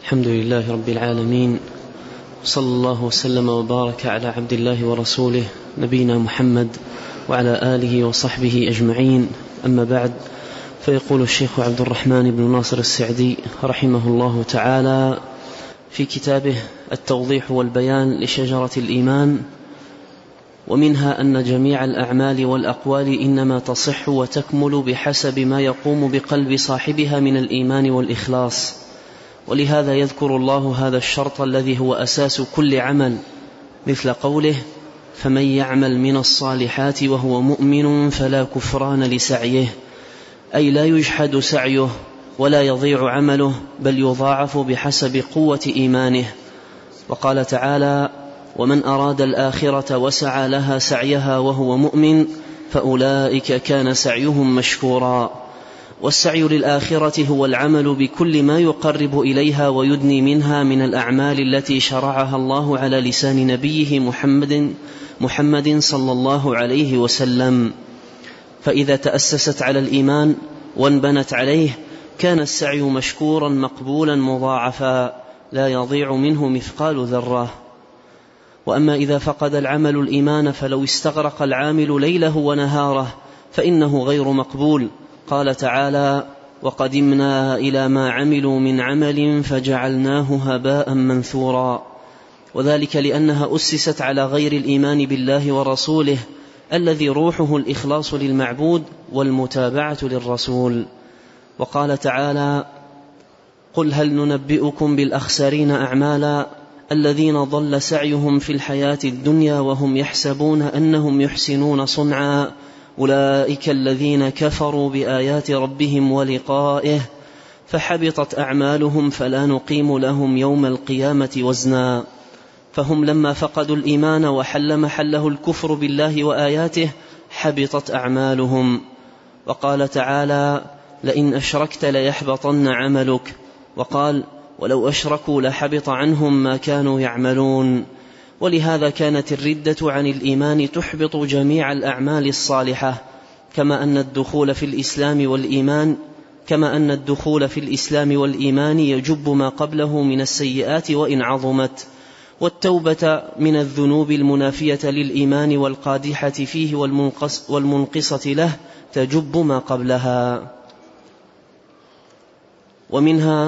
الحمد لله رب العالمين، صلى الله وسلم وبارك على عبد الله ورسوله نبينا محمد وعلى آله وصحبه أجمعين. أما بعد، فيقول الشيخ عبد الرحمن بن ناصر السعدي رحمه الله تعالى في كتابه التوضيح والبيان لشجرة الإيمان: ومنها أن جميع الأعمال والأقوال إنما تصح وتكمل بحسب ما يقوم بقلب صاحبها من الإيمان والإخلاص، ولهذا يذكر الله هذا الشرط الذي هو أساس كل عمل، مثل قوله: فمن يعمل من الصالحات وهو مؤمن فلا كفران لسعيه، أي لا يجحد سعيه ولا يضيع عمله، بل يضاعف بحسب قوة إيمانه. وقال تعالى: ومن أراد الآخرة وسعى لها سعيها وهو مؤمن فأولئك كان سعيهم مشكورا. والسعي للآخرة هو العمل بكل ما يقرب إليها ويدني منها من الأعمال التي شرعها الله على لسان نبيه محمد صلى الله عليه وسلم. فإذا تأسست على الإيمان وانبنت عليه كان السعي مشكورا مقبولا مضاعفا، لا يضيع منه مثقال ذرة. وأما إذا فقد العمل الإيمان فلو استغرق العامل ليله ونهاره فإنه غير مقبول. قال تعالى: وقدمنا إلى ما عملوا من عمل فجعلناه هباء منثورا. وذلك لأنها أسست على غير الإيمان بالله ورسوله الذي روحه الإخلاص للمعبود والمتابعة للرسول. وقال تعالى: قل هل ننبئكم بالأخسرين أعمالا الذين ضل سعيهم في الحياة الدنيا وهم يحسبون أنهم يحسنون صنعا أولئك الذين كفروا بآيات ربهم ولقائه فحبطت أعمالهم فلا نقيم لهم يوم القيامة وزنا. فهم لما فقدوا الإيمان وحل محله الكفر بالله وآياته حبطت أعمالهم. وقال تعالى: لئن أشركت ليحبطن عملك. وقال: ولو أشركوا لحبط عنهم ما كانوا يعملون. ولهذا كانت الردة عن الإيمان تحبط جميع الأعمال الصالحة، كما أن الدخول في الإسلام والإيمان يجب ما قبله من السيئات وإن عظمت، والتوبة من الذنوب المنافية للإيمان والقادحة فيه والمنقصة له تجب ما قبلها. ومنها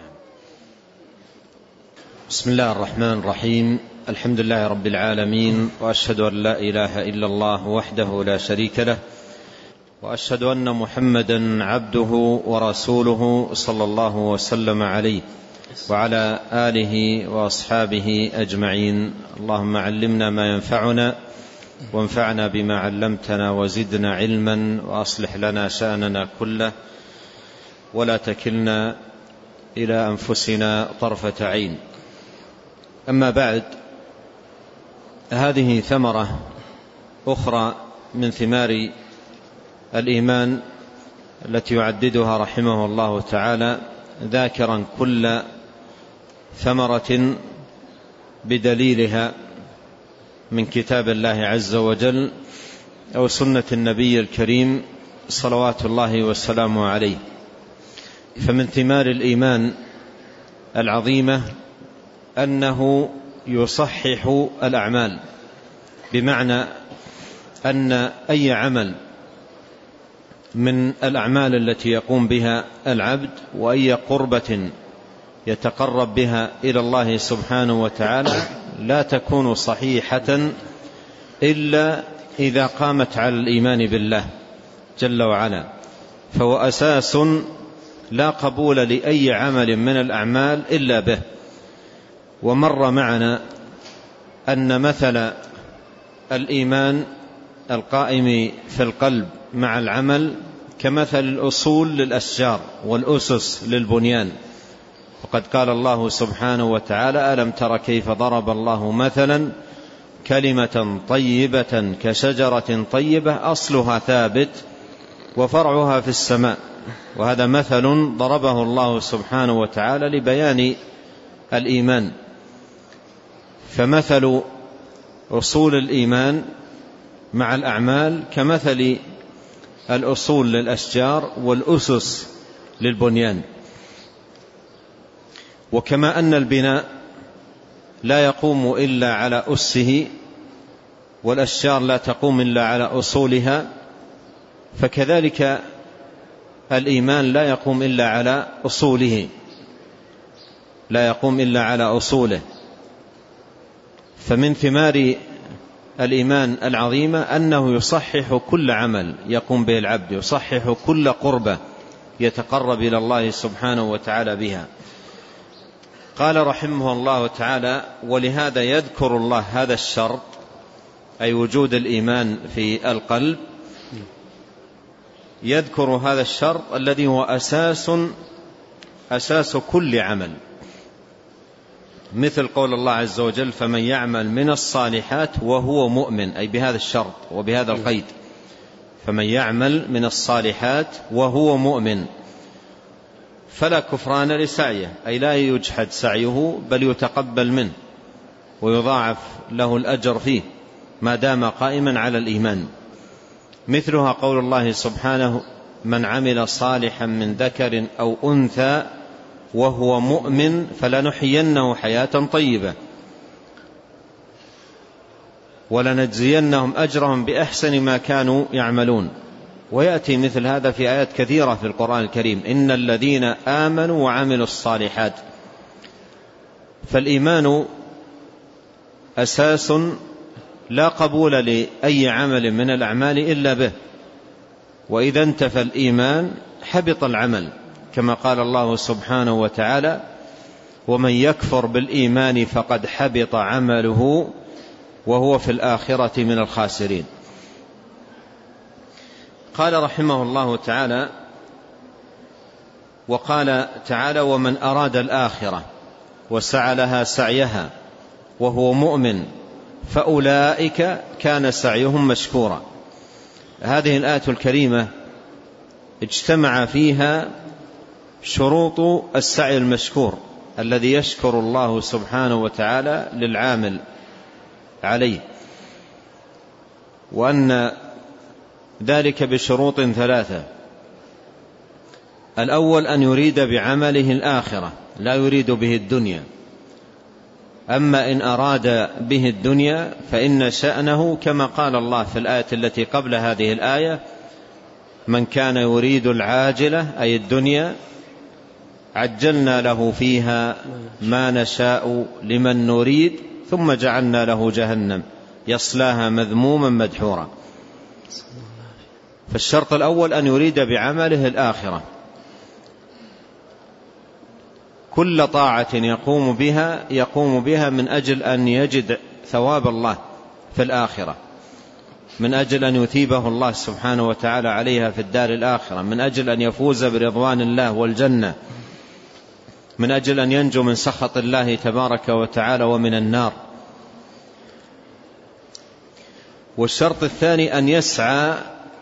بسم الله الرحمن الرحيم. الحمد لله رب العالمين، وأشهد أن لا إله إلا الله وحده لا شريك له، وأشهد أن محمدا عبده ورسوله صلى الله وسلم عليه وعلى آله وأصحابه أجمعين. اللهم علمنا ما ينفعنا وانفعنا بما علمتنا وزدنا علما، وأصلح لنا شأننا كله ولا تكلنا إلى أنفسنا طرفة عين. أما بعد، هذه ثمرة أخرى من ثمار الإيمان التي يعددها رحمه الله تعالى، ذاكرا كل ثمرة بدليلها من كتاب الله عز وجل أو سنة النبي الكريم صلوات الله وسلامه عليه. فمن ثمار الإيمان العظيمة أنه يصحح الأعمال، بمعنى أن أي عمل من الأعمال التي يقوم بها العبد وأي قربة يتقرب بها إلى الله سبحانه وتعالى لا تكون صحيحة إلا إذا قامت على الإيمان بالله جل وعلا، فهو أساس لا قبول لأي عمل من الأعمال إلا به. ومر معنا أن مثل الإيمان القائم في القلب مع العمل كمثل الأصول للأشجار والأسس للبنيان. وقد قال الله سبحانه وتعالى: ألم تر كيف ضرب الله مثلا كلمة طيبة كشجرة طيبة أصلها ثابت وفرعها في السماء. وهذا مثل ضربه الله سبحانه وتعالى لبيان الإيمان. فمثل أصول الإيمان مع الأعمال كمثل الأصول للأشجار والأسس للبنيان. وكما أن البناء لا يقوم إلا على أسه والأشجار لا تقوم إلا على أصولها، فكذلك الإيمان لا يقوم إلا على أصوله، لا يقوم إلا على أصوله. فمن ثمار الإيمان العظيمة أنه يصحح كل عمل يقوم به العبد، يصحح كل قربة يتقرب إلى الله سبحانه وتعالى بها. قال رحمه الله تعالى: ولهذا يذكر الله هذا الشرط، أي وجود الإيمان في القلب، يذكر هذا الشرط الذي هو أساس كل عمل، مثل قول الله عز وجل: فمن يعمل من الصالحات وهو مؤمن، أي بهذا الشرط وبهذا القيد، فمن يعمل من الصالحات وهو مؤمن فلا كفران لسعيه، أي لا يجحد سعيه بل يتقبل منه ويضاعف له الأجر فيه ما دام قائما على الإيمان. مثلها قول الله سبحانه: من عمل صالحا من ذكر أو أنثى وهو مؤمن فلنحيينه حياة طيبة ولنجزينهم أجرهم بأحسن ما كانوا يعملون. ويأتي مثل هذا في آيات كثيرة في القرآن الكريم: إن الذين آمنوا وعملوا الصالحات. فالإيمان أساس لا قبول لأي عمل من الأعمال إلا به، وإذا انتفى الإيمان حبط العمل، كما قال الله سبحانه وتعالى: ومن يكفر بالإيمان فقد حبط عمله وهو في الآخرة من الخاسرين. قال رحمه الله تعالى: وقال تعالى: ومن أراد الآخرة وسعى لها سعيها وهو مؤمن فأولئك كان سعيهم مشكورا. هذه الآية الكريمة اجتمع فيها شروط السعي المشكور الذي يشكر الله سبحانه وتعالى للعامل عليه، وأن ذلك بشروط ثلاثة: الأول أن يريد بعمله الآخرة، لا يريد به الدنيا. أما إن أراد به الدنيا فإن شأنه كما قال الله في الآية التي قبل هذه الآية: من كان يريد العاجلة أي الدنيا عجلنا له فيها ما نشاء لمن نريد ثم جعلنا له جهنم يصلاها مذموما مدحورا. فالشرط الأول أن يريد بعمله الآخرة. كل طاعة يقوم بها من أجل أن يجد ثواب الله في الآخرة، من أجل أن يثيبه الله سبحانه وتعالى عليها في الدار الآخرة، من أجل أن يفوز برضوان الله والجنة، من أجل أن ينجو من سخط الله تبارك وتعالى ومن النار. والشرط الثاني أن يسعى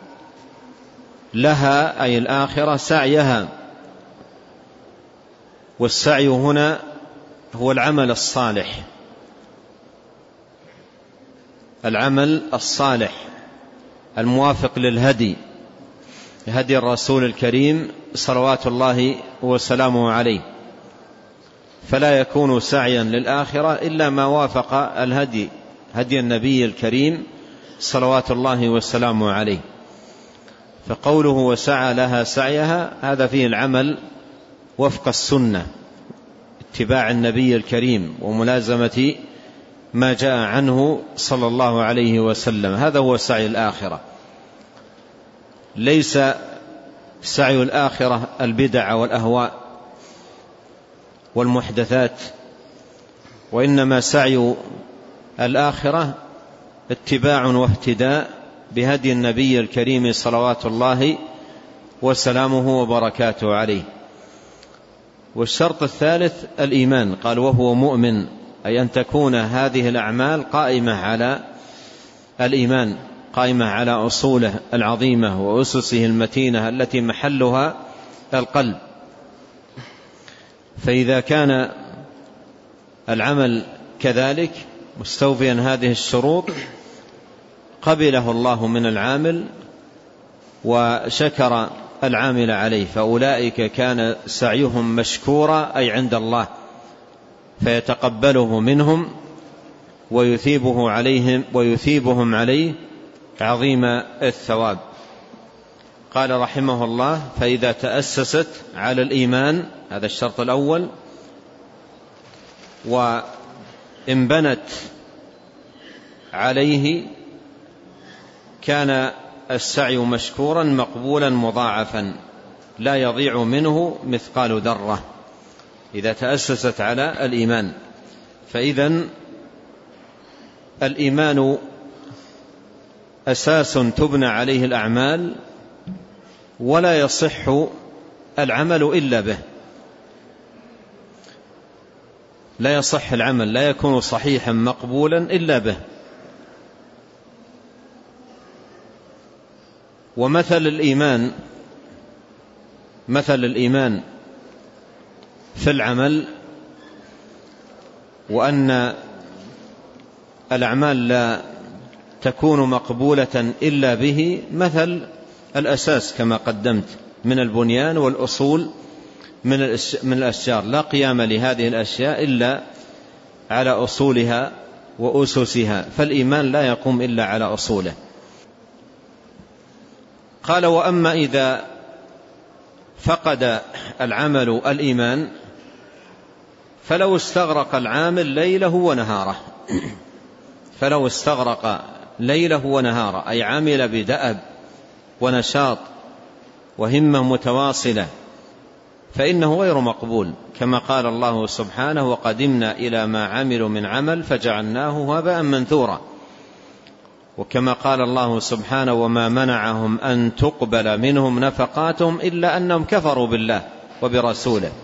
لها أي الآخرة سعيها، والسعي هنا هو العمل الصالح، العمل الصالح الموافق للهدي، هدي الرسول الكريم صلوات الله وسلامه عليه. فلا يكون سعيا للآخرة إلا ما وافق الهدي، هدي النبي الكريم صلوات الله وسلامه عليه. فقوله وسعى لها سعيها هذا فيه العمل وفق السنة، اتباع النبي الكريم وملازمة ما جاء عنه صلى الله عليه وسلم، هذا هو سعي الآخرة. ليس سعي الآخرة البدع والأهواء والمحدثات، وإنما سعي الآخرة اتباع واهتداء بهدي النبي الكريم صلوات الله وسلامه وبركاته عليه. والشرط الثالث الإيمان، قال وهو مؤمن، أي أن تكون هذه الأعمال قائمة على الإيمان، قائمة على أصوله العظيمة وأسسه المتينة التي محلها القلب. فإذا كان العمل كذلك مستوفيا هذه الشروط قبله الله من العامل وشكر العامل عليه، فأولئك كان سعيهم مشكورا أي عند الله فيتقبله منهم ويثيبهم عليه عظيم الثواب. قال رحمه الله: فإذا تأسست على الإيمان، هذا الشرط الأول، وانبنت عليه كان السعي مشكورا مقبولا مضاعفا لا يضيع منه مثقال ذرة. إذا تأسست على الإيمان، فإذن الإيمان أساس تبنى عليه الأعمال، ولا يصح العمل إلا به. لا يصح العمل، لا يكون صحيحا مقبولا إلا به. ومثل الإيمان في العمل، وأن الأعمال لا تكون مقبولة إلا به، مثل الأساس كما قدمت من البنيان والأصول من الأشجار. لا قيام لهذه الأشياء إلا على أصولها وأسسها، فالإيمان لا يقوم إلا على أصوله. قال: وأما إذا فقد العمل الإيمان فلو استغرق العامل ليله ونهاره، فلو استغرق ليله ونهاره، أي عمل بدأب ونشاط وهمة متواصلة، فإنه غير مقبول، كما قال الله سبحانه: وقدمنا إلى ما عملوا من عمل فجعلناه هباء منثورا. وكما قال الله سبحانه: وما منعهم أن تقبل منهم نفقاتهم إلا أنهم كفروا بالله وبرسوله.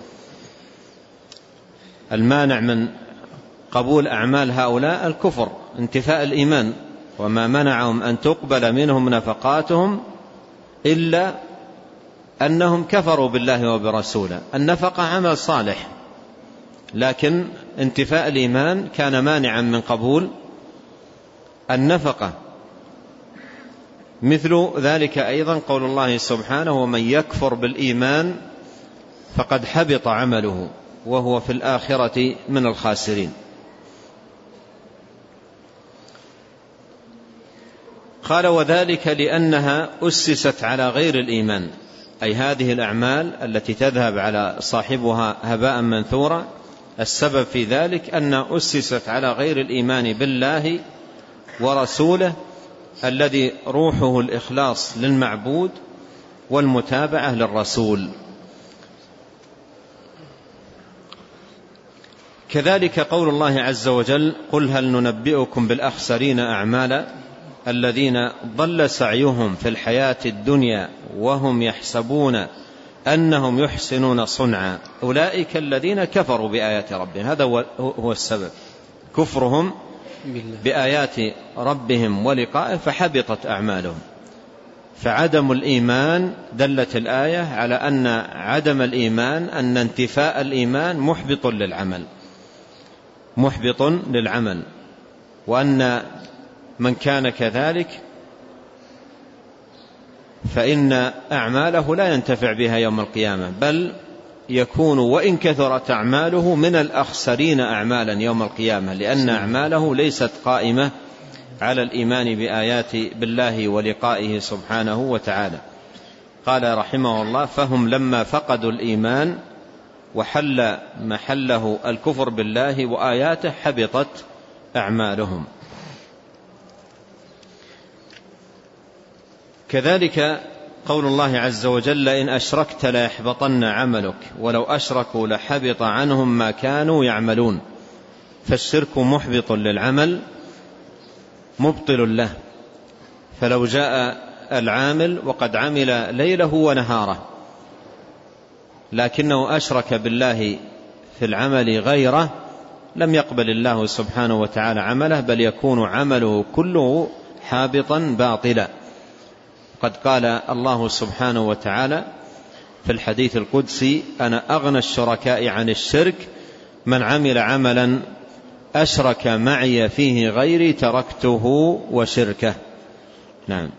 المانع من قبول أعمال هؤلاء الكفر، انتفاء الإيمان. وما منعهم أن تقبل منهم نفقاتهم إلا أنهم كفروا بالله وبرسوله. النفقة عمل صالح، لكن انتفاء الإيمان كان مانعا من قبول النفقة. مثل ذلك أيضا قول الله سبحانه: ومن يكفر بالإيمان فقد حبط عمله وهو في الآخرة من الخاسرين. قال: وذلك لأنها أسست على غير الإيمان، أي هذه الأعمال التي تذهب على صاحبها هباء منثورا، السبب في ذلك أن أسست على غير الإيمان بالله ورسوله الذي روحه الإخلاص للمعبود والمتابعة للرسول. كذلك قول الله عز وجل: قل هل ننبئكم بالأخسرين أعمالا الذين ضل سعيهم في الحياة الدنيا وهم يحسبون أنهم يحسنون صنعا أولئك الذين كفروا بآيات ربهم. هذا هو السبب، كفرهم بآيات ربهم ولقائه فحبطت أعمالهم. فعدم الإيمان، دلت الآية على أن عدم الإيمان، أن انتفاء الإيمان محبط للعمل، وأن من كان كذلك فإن أعماله لا ينتفع بها يوم القيامة، بل يكون وإن كثرت أعماله من الأخسرين أعمالا يوم القيامة، لأن أعماله ليست قائمة على الإيمان بآيات بالله ولقائه سبحانه وتعالى. قال رحمه الله: فهم لما فقدوا الإيمان وحل محله الكفر بالله وآياته حبطت أعمالهم. كذلك قول الله عز وجل: إن أشركت ليحبطن عملك ولو أشركوا لحبط عنهم ما كانوا يعملون. فالشرك محبط للعمل مبطل له، فلو جاء العامل وقد عمل ليله ونهاره لكنه أشرك بالله في العمل غيره لم يقبل الله سبحانه وتعالى عمله، بل يكون عمله كله حابطا باطلا. قد قال الله سبحانه وتعالى في الحديث القدسي: أنا أغنى الشركاء عن الشرك، من عمل عملا أشرك معي فيه غيري تركته وشركه. نعم.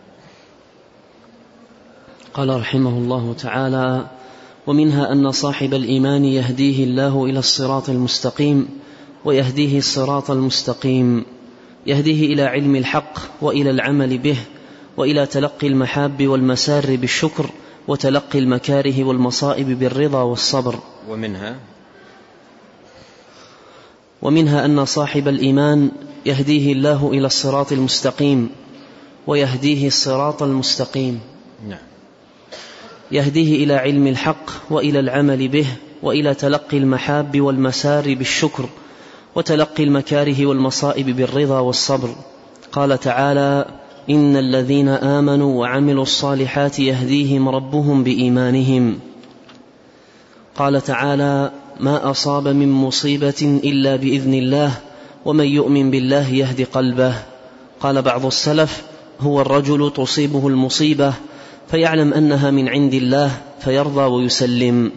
قال رحمه الله تعالى: ومنها أن صاحب الإيمان يهديه الله إلى الصراط المستقيم ويهديه الصراط المستقيم، يهديه إلى علم الحق وإلى العمل به، وإلى تلقي المحاب والمسار بالشكر، وتلقي المكاره والمصائب بالرضا والصبر. ومنها أن صاحب الإيمان يهديه الله إلى الصراط المستقيم، ويهديه الصراط المستقيم، يهديه إلى علم الحق وإلى العمل به، وإلى تلقي المحاب والمسار بالشكر، وتلقي المكاره والمصائب بالرضا والصبر. قال تعالى: إن الذين آمنوا وعملوا الصالحات يهديهم ربهم بإيمانهم. قال تعالى: ما أصاب من مصيبة إلا بإذن الله، ومن يؤمن بالله يهد قلبه. قال بعض السلف: هو الرجل تصيبه المصيبة فيعلم أنها من عند الله فيرضى ويسلم.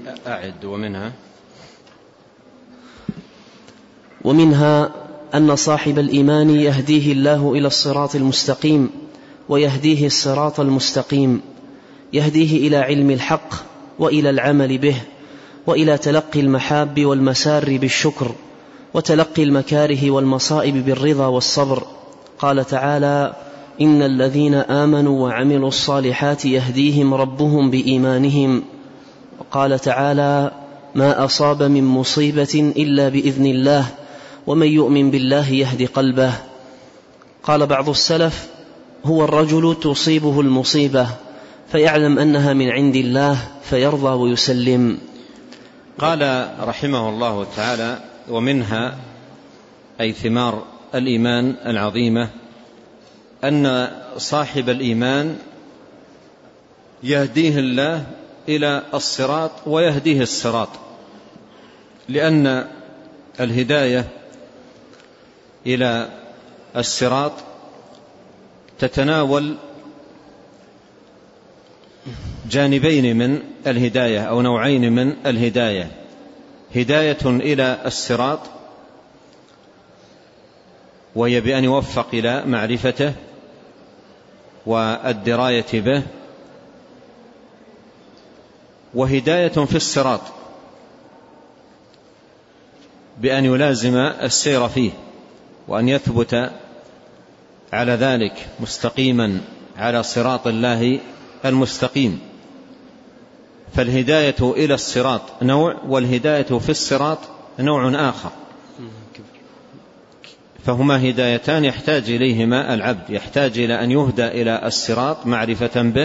ومنها أن صاحب الإيمان يهديه الله إلى الصراط المستقيم، ويهديه الصراط المستقيم، يهديه إلى علم الحق وإلى العمل به، وإلى تلقي المحاب والمسار بالشكر، وتلقي المكاره والمصائب بالرضا والصبر. قال تعالى: إن الذين آمنوا وعملوا الصالحات يهديهم ربهم بإيمانهم. وقال تعالى: ما أصاب من مصيبة إلا بإذن الله، ومن يؤمن بالله يهد قلبه. قال بعض السلف: هو الرجل تصيبه المصيبة فيعلم أنها من عند الله فيرضى ويسلم. قال رحمه الله تعالى: ومنها أي ثمار الإيمان العظيمة أن صاحب الإيمان يهديه الله إلى الصراط ويهديه الصراط، لأن الهداية إلى الصراط تتناول جانبين من الهداية أو نوعين من الهداية: هداية إلى الصراط وهي بأن يوفق إلى معرفته والدراية به، وهداية في الصراط بأن يلازم السير فيه وأن يثبت على ذلك مستقيما على صراط الله المستقيم. فالهداية إلى الصراط نوع، والهداية في الصراط نوع آخر، فهما هدايتان يحتاج إليهما العبد، يحتاج إلى أن يهدى إلى الصراط معرفة به،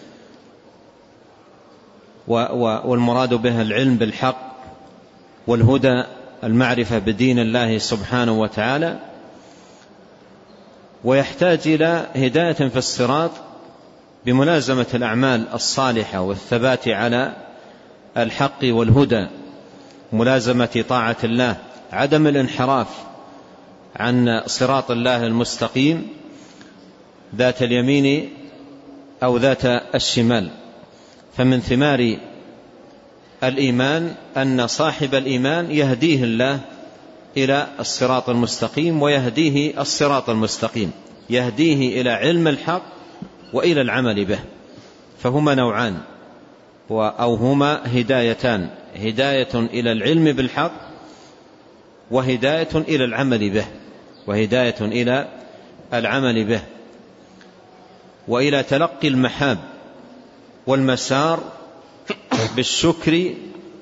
والمراد به العلم بالحق، والهدى المعرفة بدين الله سبحانه وتعالى، ويحتاج إلى هداية في الصراط بملازمة الأعمال الصالحة والثبات على الحق والهدى، ملازمة طاعة الله، عدم الانحراف عن صراط الله المستقيم ذات اليمين أو ذات الشمال. فمن ثمار الإيمان أن صاحب الإيمان يهديه الله إلى الصراط المستقيم ويهديه الصراط المستقيم، يهديه إلى علم الحق وإلى العمل به، فهما نوعان أو هما هدايتان: هداية إلى العلم بالحق، وهداية إلى العمل به، وهداية إلى العمل به، وإلى تلقي المحاب والمسار بالشكر،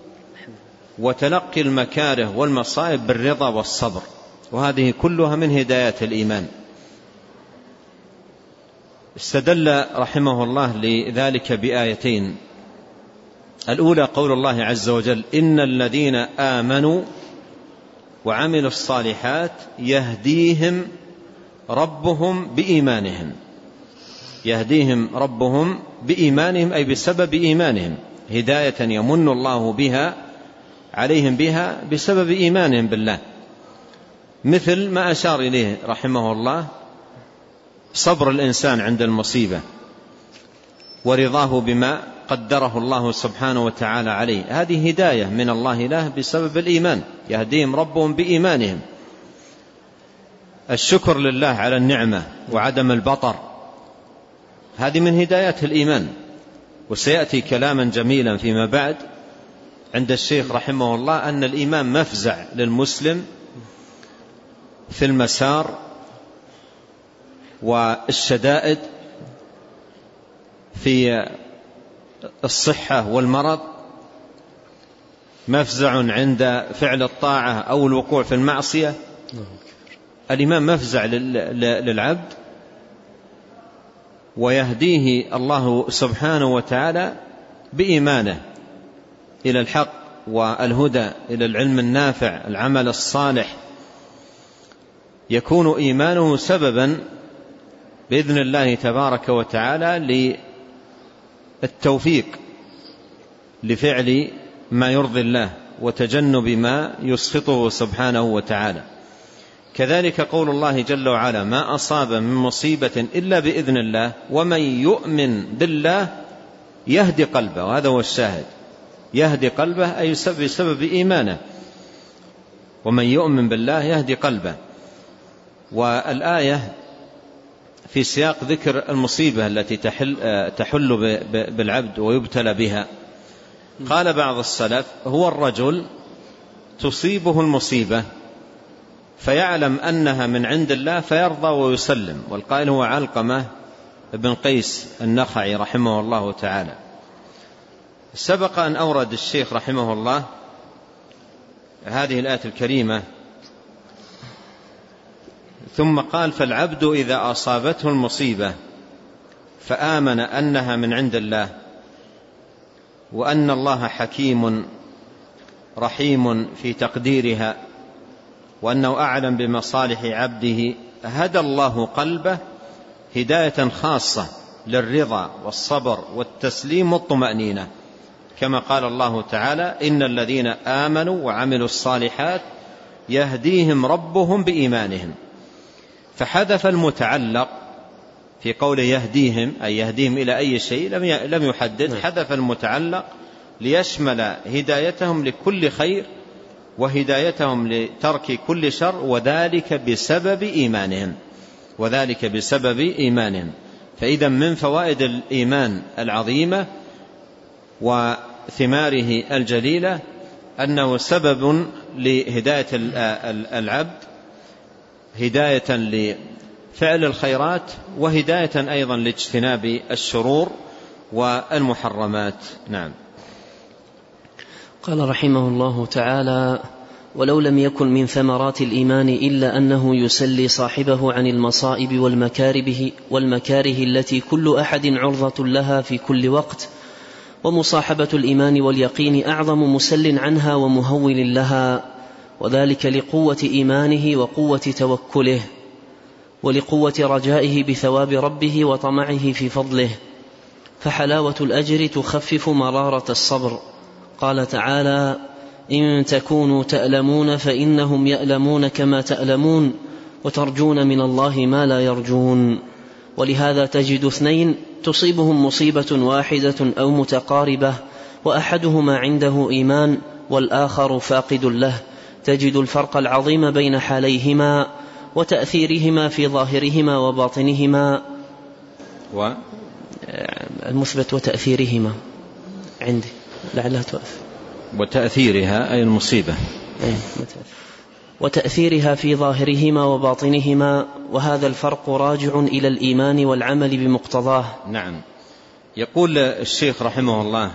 وتلقي المكاره والمصائب بالرضا والصبر، وهذه كلها من هدايات الإيمان. استدل رحمه الله لذلك بآيتين: الأولى قول الله عز وجل: إن الذين آمنوا وعملوا الصالحات يهديهم ربهم بإيمانهم. يهديهم ربهم بإيمانهم أي بسبب إيمانهم، هداية يمن الله بها عليهم بها بسبب إيمانهم بالله، مثل ما أشار إليه رحمه الله صبر الإنسان عند المصيبة ورضاه بما قدره الله سبحانه وتعالى عليه، هذه هداية من الله له بسبب الإيمان، يهديهم ربهم بإيمانهم. الشكر لله على النعمة وعدم البطر، هذه من هدايات الإيمان، وسيأتي كلاما جميلا فيما بعد عند الشيخ رحمه الله أن الإيمان مفزع للمسلم في المسار والشدائد، في الصحة والمرض، مفزع عند فعل الطاعة أو الوقوع في المعصية. الإيمان مفزع للعبد، ويهديه الله سبحانه وتعالى بإيمانه إلى الحق والهدى، إلى العلم النافع، العمل الصالح. يكون إيمانه سببا بإذن الله تبارك وتعالى للتوفيق لفعل ما يرضي الله وتجنب ما يسخطه سبحانه وتعالى. كذلك قول الله جل وعلا: ما أصاب من مصيبة إلا بإذن الله ومن يؤمن بالله يهدي قلبه. وهذا هو الشاهد، يهدي قلبه أي بسبب إيمانه. ومن يؤمن بالله يهدي قلبه. والآية في سياق ذكر المصيبة التي تحل بالعبد ويبتلى بها. قال بعض السلف: هو الرجل تصيبه المصيبة فيعلم أنها من عند الله فيرضى ويسلم. والقائل هو علقمة بن قيس النخعي رحمه الله تعالى. سبق أن أورد الشيخ رحمه الله هذه الآية الكريمة، ثم قال: فالعبد إذا أصابته المصيبة فآمن أنها من عند الله وأن الله حكيم رحيم في تقديرها وأنه أعلم بمصالح عبده، هدى الله قلبه هداية خاصة للرضا والصبر والتسليم والطمأنينة، كما قال الله تعالى: إن الذين آمنوا وعملوا الصالحات يهديهم ربهم بإيمانهم. فحذف المتعلق في قوله يهديهم، أي يهديهم إلى أي شيء لم يحدد، حذف المتعلق ليشمل هدايتهم لكل خير وهدايتهم لترك كل شر، وذلك بسبب إيمانهم، وذلك بسبب إيمانهم. فإذا من فوائد الإيمان العظيمة وثماره الجليلة أنه سبب لهداية العبد، هداية لفعل الخيرات وهداية أيضا لاجتناب الشرور والمحرمات. نعم. قال رحمه الله تعالى: ولو لم يكن من ثمرات الإيمان إلا أنه يسلي صاحبه عن المصائب والمكاره التي كل أحد عرضة لها في كل وقت، ومصاحبة الإيمان واليقين أعظم مسل عنها ومهول لها، وذلك لقوة إيمانه وقوة توكله ولقوة رجائه بثواب ربه وطمعه في فضله، فحلاوة الأجر تخفف مرارة الصبر. قال تعالى: إن تكونوا تألمون فإنهم يألمون كما تألمون وترجون من الله ما لا يرجون. ولهذا تجد اثنين تصيبهم مصيبة واحدة أو متقاربة وأحدهما عنده إيمان والآخر فاقد له، تجد الفرق العظيم بين حاليهما وتأثيرهما في ظاهرهما وباطنهما. المثبت وتأثيرهما عندي لعلها توقف. وتأثيرها أي المصيبة، وتأثيرها في ظاهرهما وباطنهما، وهذا الفرق راجع إلى الإيمان والعمل بمقتضاه. نعم. يقول الشيخ رحمه الله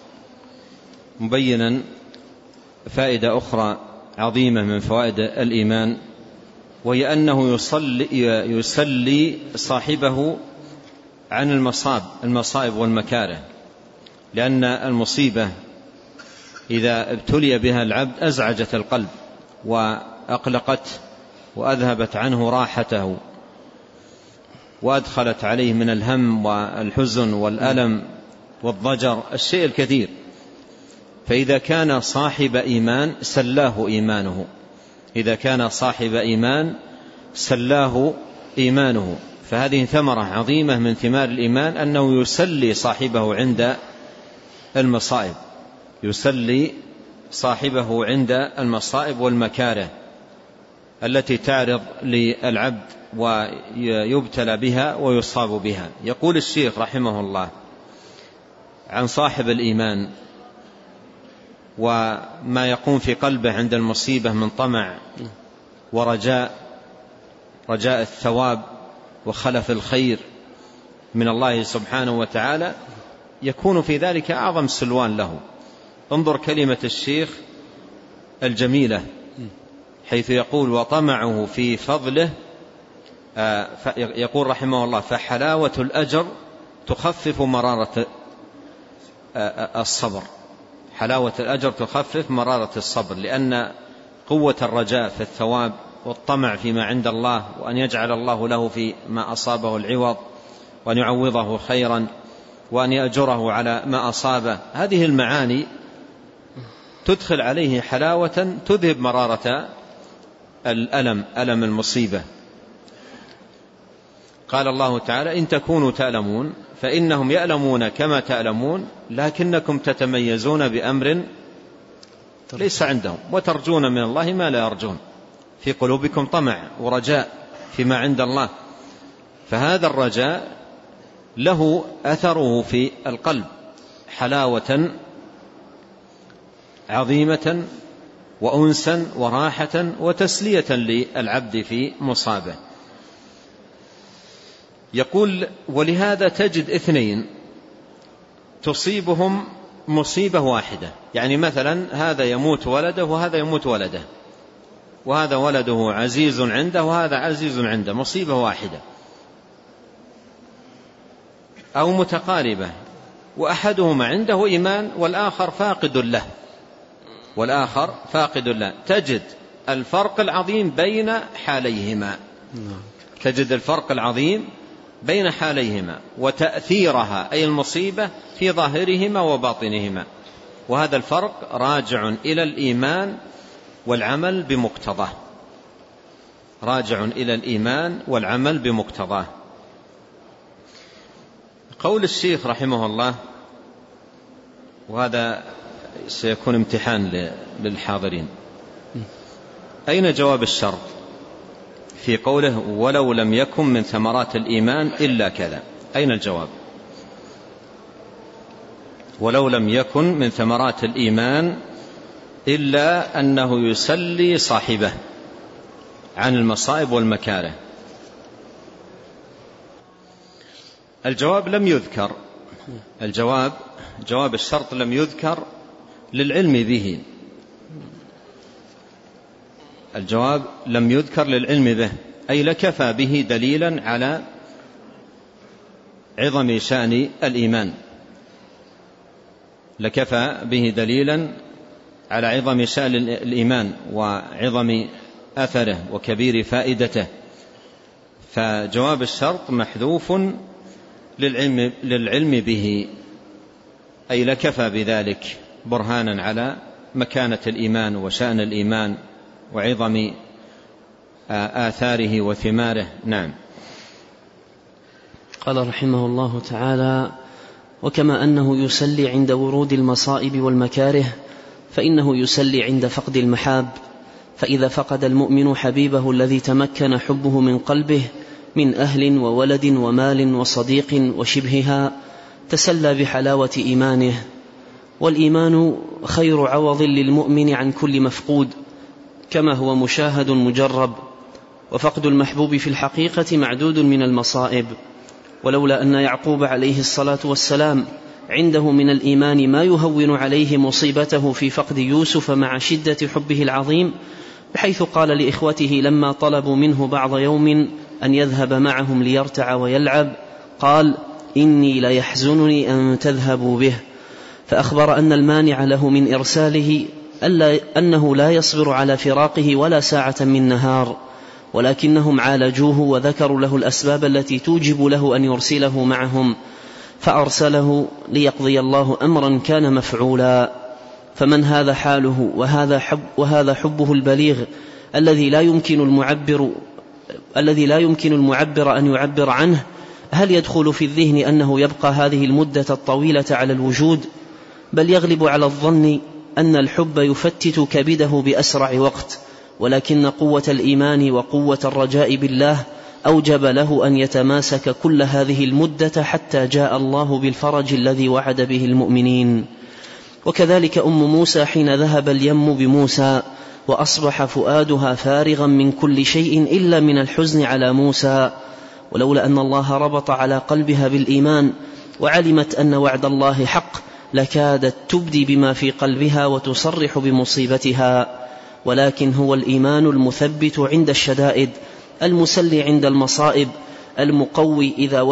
مبينا فائدة أخرى عظيمة من فوائد الإيمان، وهي أنه يسلي صاحبه عن المصائب والمكاره، لأن المصيبة إذا ابتلي بها العبد أزعجت القلب وأقلقت وأذهبت عنه راحته وأدخلت عليه من الهم والحزن والألم والضجر الشيء الكثير. فإذا كان صاحب إيمان سلاه إيمانه، إذا كان صاحب إيمان سلاه إيمانه. فهذه ثمرة عظيمة من ثمار الإيمان، أنه يسلي صاحبه عند المصائب، يسلي صاحبه عند المصائب والمكاره التي تعرض للعبد ويبتلى بها ويصاب بها. يقول الشيخ رحمه الله عن صاحب الإيمان وما يقوم في قلبه عند المصيبة من طمع ورجاء رجاء الثواب وخلف الخير من الله سبحانه وتعالى، يكون في ذلك أعظم سلوان له. انظر كلمة الشيخ الجميلة حيث يقول وطمعه في فضله، يقول رحمه الله فحلاوة الأجر تخفف مرارة الصبر. حلاوة الأجر تخفف مرارة الصبر، لأن قوة الرجاء في الثواب والطمع فيما عند الله، وأن يجعل الله له في ما أصابه العوض، وأن يعوضه خيرا، وأن يأجره على ما أصابه، هذه المعاني تدخل عليه حلاوة تذهب مرارة الألم، ألم المصيبة. قال الله تعالى إن تكونوا تألمون فإنهم يألمون كما تألمون لكنكم تتميزون بأمر ليس عندهم وترجون من الله ما لا يرجون. في قلوبكم طمع ورجاء فيما عند الله، فهذا الرجاء له أثره في القلب حلاوة عظيمة وأنسا وراحة وتسلية للعبد في مصابه. يقول ولهذا تجد اثنين تصيبهم مصيبة واحدة، يعني مثلا هذا يموت ولده وهذا يموت ولده، وهذا ولده عزيز عنده وهذا عزيز عنده، مصيبة واحدة، أو متقاربة، وأحدهما عنده إيمان والآخر فاقد له، تجد الفرق العظيم بين حاليهما، تجد الفرق العظيم بين حاليهما وتأثيرها أي المصيبة في ظاهرهما وباطنهما، وهذا الفرق راجع إلى الإيمان والعمل بمقتضاه، راجع إلى الإيمان والعمل بمقتضاه. قول الشيخ رحمه الله، وهذا سيكون امتحان للحاضرين، أين جواب الشرط في قوله ولو لم يكن من ثمرات الإيمان إلا كذا؟ أين الجواب؟ ولو لم يكن من ثمرات الإيمان إلا أنه يسلي صاحبه عن المصائب والمكاره. الجواب لم يذكر، جواب الشرط لم يذكر للعلم به، الجواب لم يذكر للعلم به، أي لكفى به دليلا على عظم شأن الإيمان، لكفى به دليلا على عظم شأن الإيمان وعظم أثره وكبير فائدته، فجواب الشرط محذوف للعلم به، أي لكفى بذلك برهانا على مكانة الإيمان وشأن الإيمان وعظم آثاره وثماره. نعم. قال رحمه الله تعالى وكما أنه يسلي عند ورود المصائب والمكاره فإنه يسلي عند فقد المحاب، فإذا فقد المؤمن حبيبه الذي تمكن حبه من قلبه من أهل وولد ومال وصديق وشبهها تسلى بحلاوة إيمانه، والإيمان خير عوض للمؤمن عن كل مفقود كما هو مشاهد مجرب، وفقد المحبوب في الحقيقة معدود من المصائب. ولولا أن يعقوب عليه الصلاة والسلام عنده من الإيمان ما يهون عليه مصيبته في فقد يوسف مع شدة حبه العظيم، بحيث قال لإخوته لما طلبوا منه بعض يوم أن يذهب معهم ليرتع ويلعب قال إني ليحزنني أن تذهبوا به، فأخبر أن المانع له من إرساله أنه لا يصبر على فراقه ولا ساعة من نهار، ولكنهم عالجوه وذكروا له الأسباب التي توجب له أن يرسله معهم، فأرسله ليقضي الله أمرا كان مفعولا. فمن هذا حاله وهذا حبه البليغ الذي لا يمكن المعبر أن يعبر عنه، هل يدخل في الذهن أنه يبقى هذه المدة الطويلة على الوجود؟ بل يغلب على الظن أن الحب يفتت كبده بأسرع وقت، ولكن قوة الإيمان وقوة الرجاء بالله أوجب له أن يتماسك كل هذه المدة حتى جاء الله بالفرج الذي وعد به المؤمنين. وكذلك أم موسى حين ذهب اليم بموسى وأصبح فؤادها فارغا من كل شيء إلا من الحزن على موسى، ولولا أن الله ربط على قلبها بالإيمان وعلمت أن وعد الله حق لكادت تبدي بما في قلبها وتصرح بمصيبتها، ولكن هو الإيمان المثبت عند الشدائد، المسلي عند المصائب، المقوي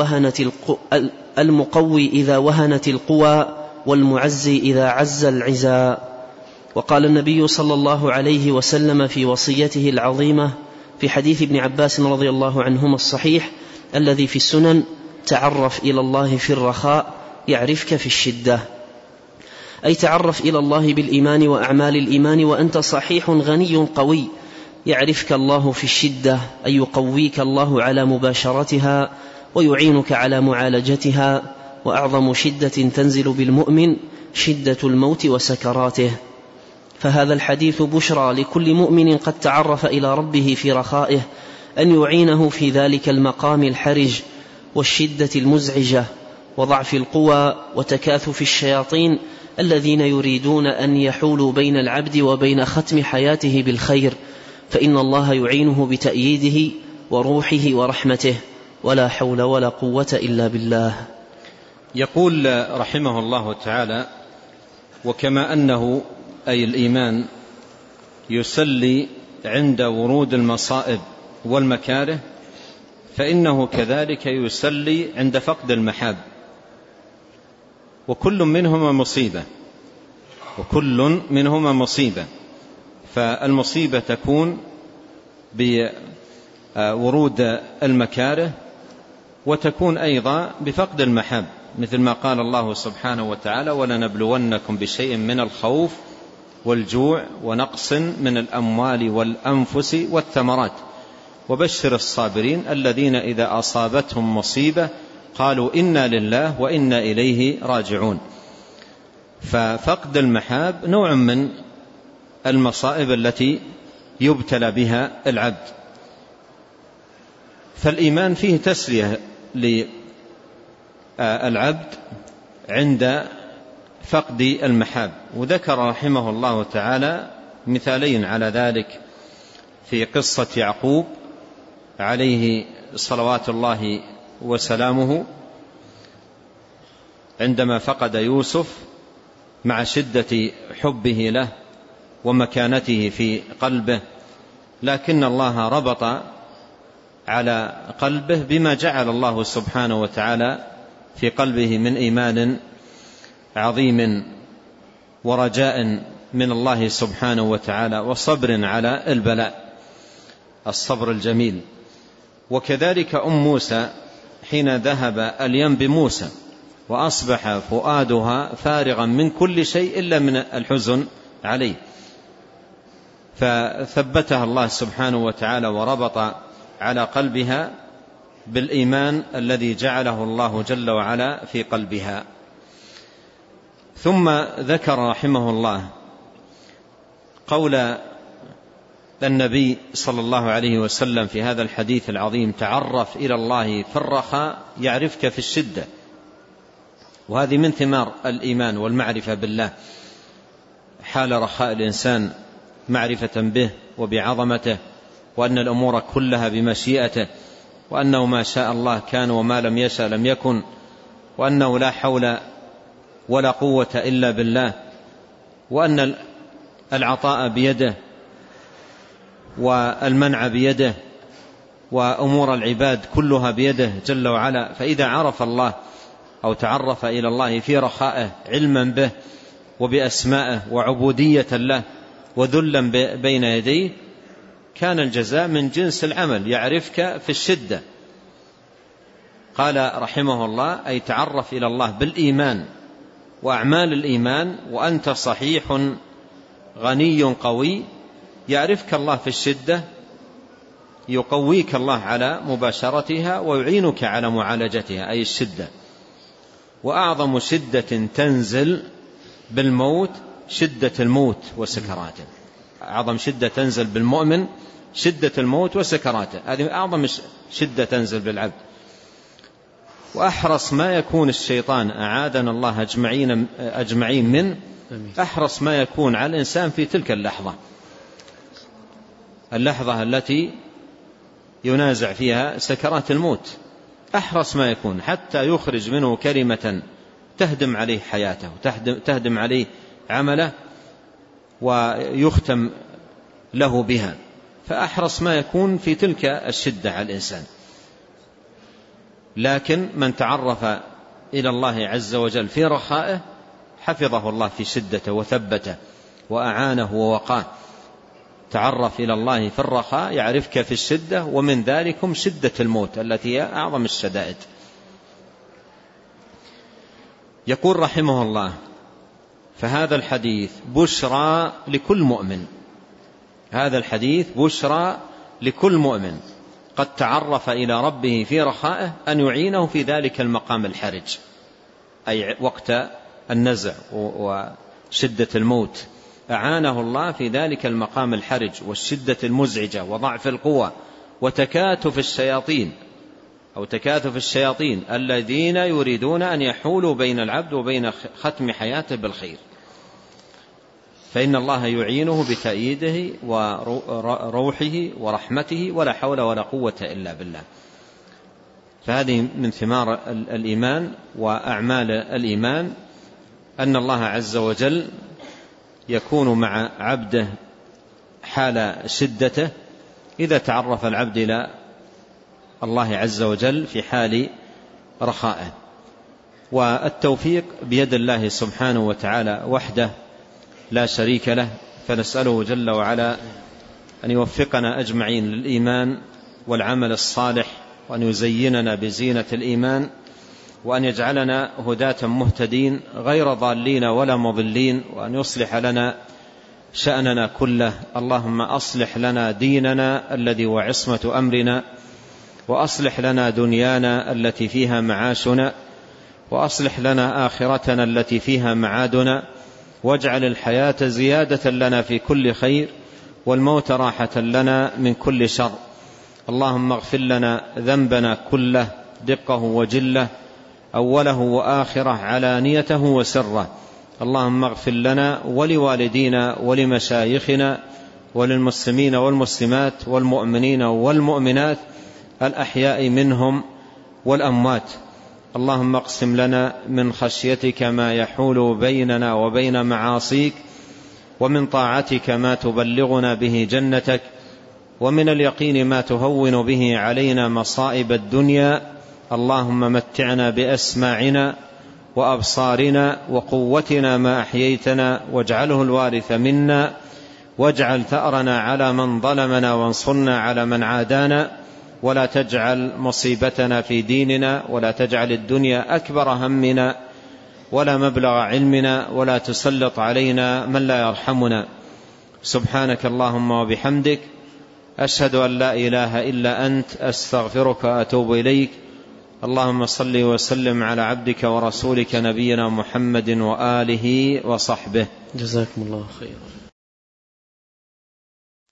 إذا وهنت القوى، والمعزي إذا عز العزاء. وقال النبي صلى الله عليه وسلم في وصيته العظيمة في حديث ابن عباس رضي الله عنهما الصحيح الذي في السنن: تعرف إلى الله في الرخاء يعرفك في الشدة، أي تعرف إلى الله بالإيمان وأعمال الإيمان وأنت صحيح غني قوي، يعرفك الله في الشدة، أي يقويك الله على مباشرتها ويعينك على معالجتها. وأعظم شدة تنزل بالمؤمن شدة الموت وسكراته. فهذا الحديث بشرى لكل مؤمن قد تعرف إلى ربه في رخائه أن يعينه في ذلك المقام الحرج والشدة المزعجة وضعف القوى وتكاثف الشياطين الذين يريدون أن يحولوا بين العبد وبين ختم حياته بالخير، فإن الله يعينه بتأييده وروحه ورحمته، ولا حول ولا قوة إلا بالله. يقول رحمه الله تعالى: وكما أنه أي الإيمان يسلي عند ورود المصائب والمكاره، فإنه كذلك يسلي عند فقد المحاب، وكل منهما مصيبة، فالمصيبة تكون بورود المكاره، وتكون أيضا بفقد المحاب، مثل ما قال الله سبحانه وتعالى: ولنبلونكم بشيء من الخوف والجوع ونقص من الأموال والأنفس والثمرات وبشر الصابرين الذين إذا أصابتهم مصيبة قالوا إنا لله وإنا إليه راجعون. ففقد المحاب نوع من المصائب التي يبتلى بها العبد، فالإيمان فيه تسلية للعبد عند فقد المحاب. وذكر رحمه الله تعالى مثالين على ذلك في قصة يعقوب عليه صلوات الله وسلامه عندما فقد يوسف مع شدة حبه له ومكانته في قلبه، لكن الله ربط على قلبه بما جعل الله سبحانه وتعالى في قلبه من إيمان عظيم ورجاء من الله سبحانه وتعالى وصبر على البلاء، الصبر الجميل. وكذلك موسى حين ذهب اليم بموسى وأصبح فؤادها فارغا من كل شيء إلا من الحزن عليه، فثبتها الله سبحانه وتعالى وربط على قلبها بالإيمان الذي جعله الله جل وعلا في قلبها. ثم ذكر رحمه الله قول النبي صلى الله عليه وسلم في هذا الحديث العظيم: تعرف إلى الله في الرخاء يعرفك في الشدة. وهذه من ثمار الإيمان والمعرفة بالله، حال رخاء الإنسان معرفة به وبعظمته، وأن الأمور كلها بمشيئته، وأنه ما شاء الله كان وما لم يشاء لم يكن، وأنه لا حول ولا قوة إلا بالله، وأن العطاء بيده والمنع بيده وأمور العباد كلها بيده جل وعلا. فإذا عرف الله أو تعرف إلى الله في رخائه علما به وبأسمائه وعبودية له وذلا بين يديه، كان الجزاء من جنس العمل، يعرفك في الشدة. قال رحمه الله: أي تعرف إلى الله بالإيمان وأعمال الإيمان وأنت صحيح غني قوي، يعرفك الله في الشدة، يقويك الله على مباشرتها ويعينك على معالجتها، أي الشدة. وأعظم شدة تنزل بالموت شدة الموت وسكراته، أعظم شدة تنزل بالمؤمن شدة الموت وسكراته، هذه أعظم شدة تنزل بالعبد. وأحرص ما يكون الشيطان، أعاذنا الله أجمعين من أحرص ما يكون على الإنسان في تلك اللحظة، اللحظة التي ينازع فيها سكرات الموت، أحرص ما يكون حتى يخرج منه كلمة تهدم عليه حياته، تهدم عليه عمله ويختم له بها، فأحرص ما يكون في تلك الشدة على الإنسان. لكن من تعرف إلى الله عز وجل في رخائه حفظه الله في شدته وثبته وأعانه ووقاه. تعرف إلى الله في الرخاء يعرفك في الشدة، ومن ذلكم شدة الموت التي هي أعظم الشدائد. يقول رحمه الله: فهذا الحديث بشرى لكل مؤمن، هذا الحديث بشرى لكل مؤمن قد تعرف إلى ربه في رخائه أن يعينه في ذلك المقام الحرج، أي وقت النزع وشدة الموت، أعانه الله في ذلك المقام الحرج والشدة المزعجة وضعف القوة وتكاتف الشياطين أو تكاثف الشياطين الذين يريدون أن يحولوا بين العبد وبين ختم حياته بالخير، فإن الله يعينه بتأييده وروحه ورحمته ولا حول ولا قوة إلا بالله. فهذه من ثمار الإيمان وأعمال الإيمان، أن الله عز وجل يكون مع عبده حال شدته إذا تعرف العبد إلى الله عز وجل في حال رخائه. والتوفيق بيد الله سبحانه وتعالى وحده لا شريك له، فنسأله جل وعلا أن يوفقنا أجمعين للإيمان والعمل الصالح، وأن يزيننا بزينة الإيمان، وأن يجعلنا هداة مهتدين غير ضالين ولا مضلين، وأن يصلح لنا شأننا كله. اللهم أصلح لنا ديننا الذي هو عصمة أمرنا، وأصلح لنا دنيانا التي فيها معاشنا، وأصلح لنا آخرتنا التي فيها معادنا، واجعل الحياة زيادة لنا في كل خير، والموت راحة لنا من كل شر. اللهم اغفر لنا ذنبنا كله دقه وجله، أوله وآخره، علانيته وسره. اللهم اغفر لنا ولوالدينا ولمشايخنا وللمسلمين والمسلمات والمؤمنين والمؤمنات الأحياء منهم والأموات. اللهم اقسم لنا من خشيتك ما يحول بيننا وبين معاصيك، ومن طاعتك ما تبلغنا به جنتك، ومن اليقين ما تهون به علينا مصائب الدنيا. اللهم متعنا بأسماعنا وأبصارنا وقوتنا ما أحييتنا، واجعله الوارث منا، واجعل ثأرنا على من ظلمنا، وانصرنا على من عادانا، ولا تجعل مصيبتنا في ديننا، ولا تجعل الدنيا أكبر همنا ولا مبلغ علمنا، ولا تسلط علينا من لا يرحمنا. سبحانك اللهم وبحمدك، أشهد أن لا إله إلا أنت، أستغفرك وأتوب إليك. اللهم صل وسلم على عبدك ورسولك نبينا محمد وآله وصحبه. جزاكم الله خيرا.